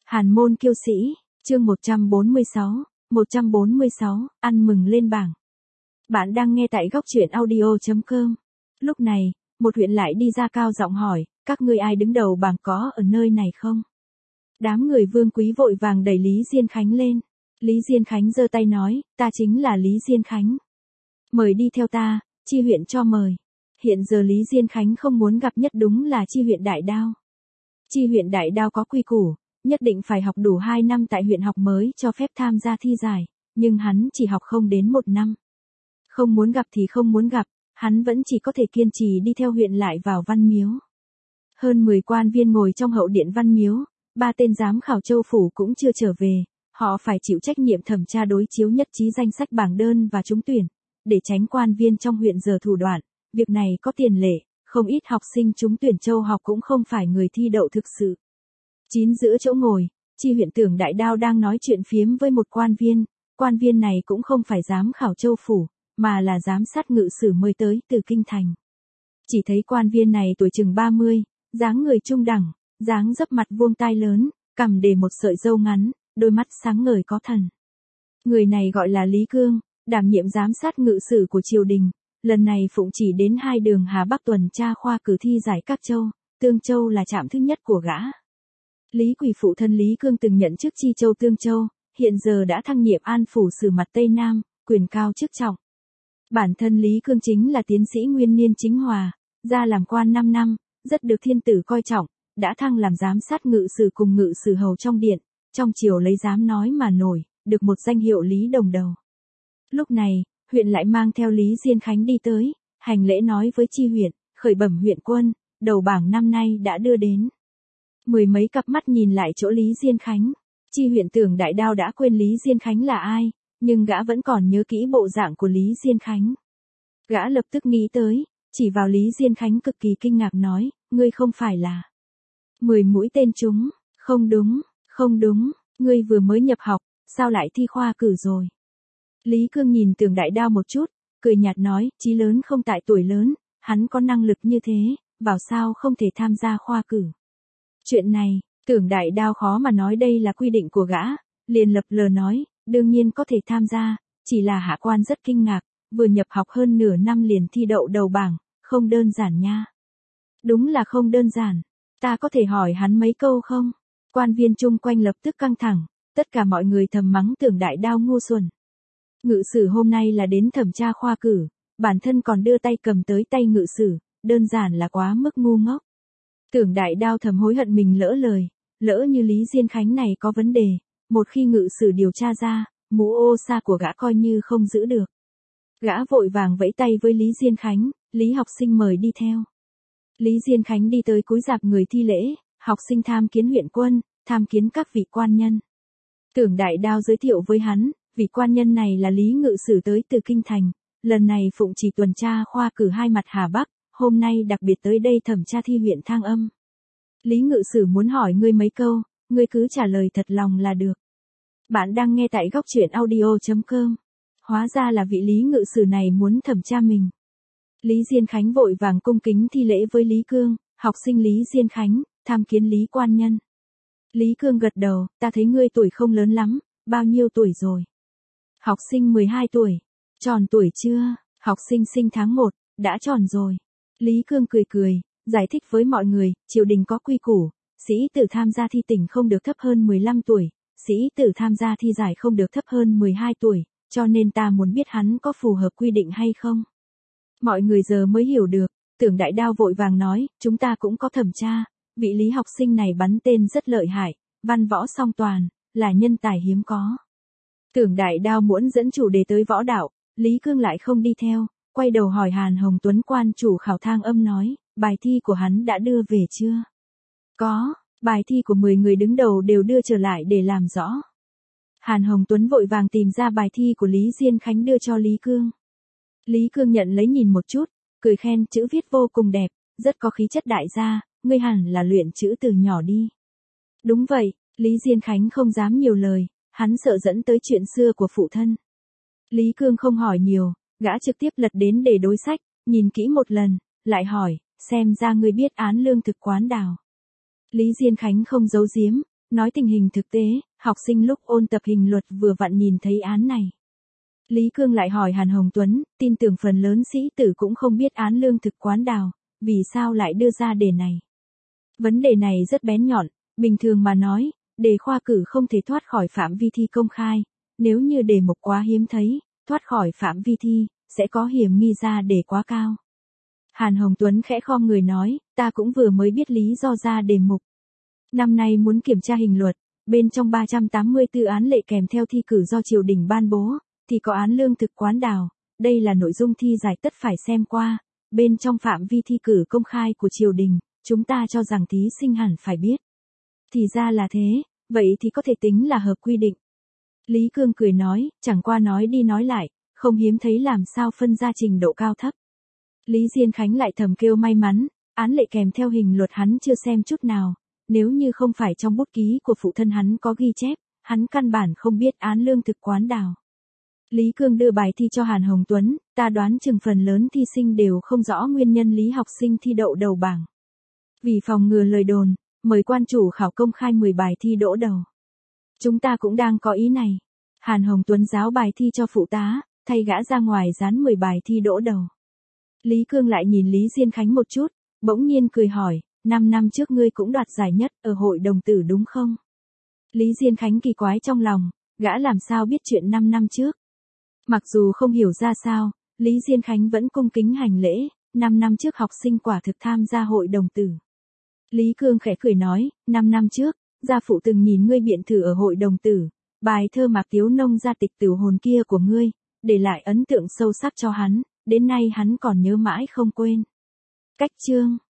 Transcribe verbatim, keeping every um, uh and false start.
Hàn môn kiêu sĩ, chương một trăm bốn mươi sáu, một trăm bốn mươi sáu, ăn mừng lên bảng. Bạn đang nghe tại góc truyện audio chấm com. Lúc này, một huyện lại đi ra cao giọng hỏi, các ngươi ai đứng đầu bảng có ở nơi này không? Đám người Vương Quý vội vàng đẩy Lý Diên Khánh lên. Lý Diên Khánh giơ tay nói, ta chính là Lý Diên Khánh. Mời đi theo ta, chi huyện cho mời. Hiện giờ Lý Diên Khánh không muốn gặp nhất đúng là chi huyện Đại Đao. Chi huyện Đại Đao có quy củ, nhất định phải học đủ hai năm tại huyện học mới cho phép tham gia thi giải, nhưng hắn chỉ học không đến một năm. Không muốn gặp thì không muốn gặp, hắn vẫn chỉ có thể kiên trì đi theo huyện lại vào Văn Miếu. Hơn mười quan viên ngồi trong hậu điện Văn Miếu, ba tên giám khảo Châu Phủ cũng chưa trở về, họ phải chịu trách nhiệm thẩm tra đối chiếu nhất trí danh sách bảng đơn và trúng tuyển. Để tránh quan viên trong huyện giờ thủ đoạn, việc này có tiền lệ, không ít học sinh trúng tuyển Châu học cũng không phải người thi đậu thực sự. Chín giữa chỗ ngồi, chi huyện tưởng Đại Đao đang nói chuyện phiếm với một quan viên, quan viên này cũng không phải giám khảo Châu Phủ, mà là giám sát ngự sử mới tới từ Kinh Thành. Chỉ thấy quan viên này tuổi chừng ba mươi, dáng người trung đẳng, dáng dấp mặt vuông tai lớn, cằm để một sợi râu ngắn, đôi mắt sáng ngời có thần. Người này gọi là Lý Cương, đảm nhiệm giám sát ngự sử của triều đình, lần này phụng chỉ đến hai đường Hà Bắc tuần tra khoa cử thi giải các châu, Tương Châu là trạm thứ nhất của gã. Lý Quỳ phụ thân Lý Cương từng nhận chức Chi Châu Tương Châu, hiện giờ đã thăng nhiệm An phủ sử mặt Tây Nam, quyền cao chức trọng. Bản thân Lý Cương chính là tiến sĩ nguyên niên chính hòa, ra làm quan năm năm, rất được thiên tử coi trọng, đã thăng làm giám sát ngự sử cùng ngự sử hầu trong điện, trong triều lấy dám nói mà nổi, được một danh hiệu Lý Đồng Đầu. Lúc này, huyện lại mang theo Lý Diên Khánh đi tới, hành lễ nói với chi huyện, khởi bẩm huyện quân, đầu bảng năm nay đã đưa đến. Mười mấy cặp mắt nhìn lại chỗ Lý Diên Khánh, chi huyện tưởng Đại Đao đã quên Lý Diên Khánh là ai, nhưng gã vẫn còn nhớ kỹ bộ dạng của Lý Diên Khánh. Gã lập tức nghĩ tới, chỉ vào Lý Diên Khánh cực kỳ kinh ngạc nói, ngươi không phải là mười mũi tên trúng, không đúng, không đúng, ngươi vừa mới nhập học, sao lại thi khoa cử rồi. Lý Cương nhìn tưởng Đại Đao một chút, cười nhạt nói, chí lớn không tại tuổi lớn, hắn có năng lực như thế, bảo sao không thể tham gia khoa cử. Chuyện này, tưởng Đại Đao khó mà nói đây là quy định của gã, liền lập lờ nói, đương nhiên có thể tham gia, chỉ là hạ quan rất kinh ngạc, vừa nhập học hơn nửa năm liền thi đậu đầu bảng, không đơn giản nha. Đúng là không đơn giản, ta có thể hỏi hắn mấy câu không? Quan viên chung quanh lập tức căng thẳng, tất cả mọi người thầm mắng tưởng Đại Đao ngu xuẩn. Ngự sử hôm nay là đến thẩm tra khoa cử, bản thân còn đưa tay cầm tới tay ngự sử, đơn giản là quá mức ngu ngốc. Tưởng Đại Đao thầm hối hận mình lỡ lời, lỡ như Lý Diên Khánh này có vấn đề, một khi ngự sử điều tra ra, mũ ô sa của gã coi như không giữ được. Gã vội vàng vẫy tay với Lý Diên Khánh, Lý học sinh mời đi theo. Lý Diên Khánh đi tới cúi rạp người thi lễ, học sinh tham kiến huyện quân, tham kiến các vị quan nhân. Tưởng Đại Đao giới thiệu với hắn, vị quan nhân này là Lý ngự sử tới từ Kinh Thành, lần này phụng chỉ tuần tra khoa cử hai mặt Hà Bắc, hôm nay đặc biệt tới đây thẩm tra thi huyện Thang Âm. Lý ngự sử muốn hỏi ngươi mấy câu, ngươi cứ trả lời thật lòng là được. Bạn đang nghe tại góc truyện audio chấm com. Hóa ra là vị Lý ngự sử này muốn thẩm tra mình. Lý Diên Khánh vội vàng cung kính thi lễ với Lý Cương, học sinh Lý Diên Khánh, tham kiến Lý quan nhân. Lý Cương gật đầu, ta thấy ngươi tuổi không lớn lắm, bao nhiêu tuổi rồi? Học sinh mười hai tuổi. Tròn tuổi chưa? Học sinh sinh tháng một, đã tròn rồi. Lý Cương cười cười, giải thích với mọi người, triều đình có quy củ, sĩ tử tham gia thi tỉnh không được thấp hơn mười lăm tuổi, sĩ tử tham gia thi giải không được thấp hơn mười hai tuổi, cho nên ta muốn biết hắn có phù hợp quy định hay không. Mọi người giờ mới hiểu được, tưởng Đại Đao vội vàng nói, chúng ta cũng có thẩm tra, vị Lý học sinh này bắn tên rất lợi hại, văn võ song toàn, là nhân tài hiếm có. Tưởng Đại Đao muốn dẫn chủ đề tới võ đạo, Lý Cương lại không đi theo, quay đầu hỏi Hàn Hồng Tuấn quan chủ khảo Thang Âm nói, bài thi của hắn đã đưa về chưa? Có, bài thi của mười người đứng đầu đều đưa trở lại để làm rõ. Hàn Hồng Tuấn vội vàng tìm ra bài thi của Lý Diên Khánh đưa cho Lý Cương. Lý Cương nhận lấy nhìn một chút, cười khen chữ viết vô cùng đẹp, rất có khí chất đại gia, ngươi hẳn là luyện chữ từ nhỏ đi. Đúng vậy, Lý Diên Khánh không dám nhiều lời, hắn sợ dẫn tới chuyện xưa của phụ thân. Lý Cương không hỏi nhiều, gã trực tiếp lật đến để đối sách, nhìn kỹ một lần, lại hỏi, xem ra ngươi biết án lương thực quán đào. Lý Diên Khánh không giấu giếm, nói tình hình thực tế, học sinh lúc ôn tập hình luật vừa vặn nhìn thấy án này. Lý Cương lại hỏi Hàn Hồng Tuấn, tin tưởng phần lớn sĩ tử cũng không biết án lương thực quán đào, vì sao lại đưa ra đề này. Vấn đề này rất bén nhọn, bình thường mà nói, đề khoa cử không thể thoát khỏi phạm vi thi công khai, nếu như đề mục quá hiếm thấy, thoát khỏi phạm vi thi, sẽ có hiểm nghi ra đề quá cao. Hàn Hồng Tuấn khẽ khom người nói, ta cũng vừa mới biết lý do ra đề mục. Năm nay muốn kiểm tra hình luật, bên trong ba trăm tám mươi tư án lệ kèm theo thi cử do triều đình ban bố, thì có án lương thực quán đào, đây là nội dung thi giải tất phải xem qua, bên trong phạm vi thi cử công khai của triều đình, chúng ta cho rằng thí sinh hẳn phải biết. Thì ra là thế, vậy thì có thể tính là hợp quy định. Lý Cương cười nói, chẳng qua nói đi nói lại, không hiếm thấy làm sao phân ra trình độ cao thấp. Lý Diên Khánh lại thầm kêu may mắn, án lệ kèm theo hình luật hắn chưa xem chút nào, nếu như không phải trong bút ký của phụ thân hắn có ghi chép, hắn căn bản không biết án lương thực quán đào. Lý Cương đưa bài thi cho Hàn Hồng Tuấn, ta đoán chừng phần lớn thi sinh đều không rõ nguyên nhân lý học sinh thi đậu đầu bảng. Vì phòng ngừa lời đồn, mời quan chủ khảo công khai mười bài thi đỗ đầu. Chúng ta cũng đang có ý này. Hàn Hồng Tuấn giáo bài thi cho phụ tá, thay gã ra ngoài dán mười bài thi đỗ đầu. Lý Cương lại nhìn Lý Diên Khánh một chút, bỗng nhiên cười hỏi, năm năm trước ngươi cũng đoạt giải nhất ở hội đồng tử đúng không? Lý Diên Khánh kỳ quái trong lòng, gã làm sao biết chuyện năm năm trước. Mặc dù không hiểu ra sao, Lý Diên Khánh vẫn cung kính hành lễ, năm năm trước học sinh quả thực tham gia hội đồng tử. Lý Cương khẽ cười nói, năm năm trước, gia phụ từng nhìn ngươi biện thử ở hội đồng tử, bài thơ Mạc Tiếu Nông gia tịch tử hồn kia của ngươi, để lại ấn tượng sâu sắc cho hắn, đến nay hắn còn nhớ mãi không quên. Cách chương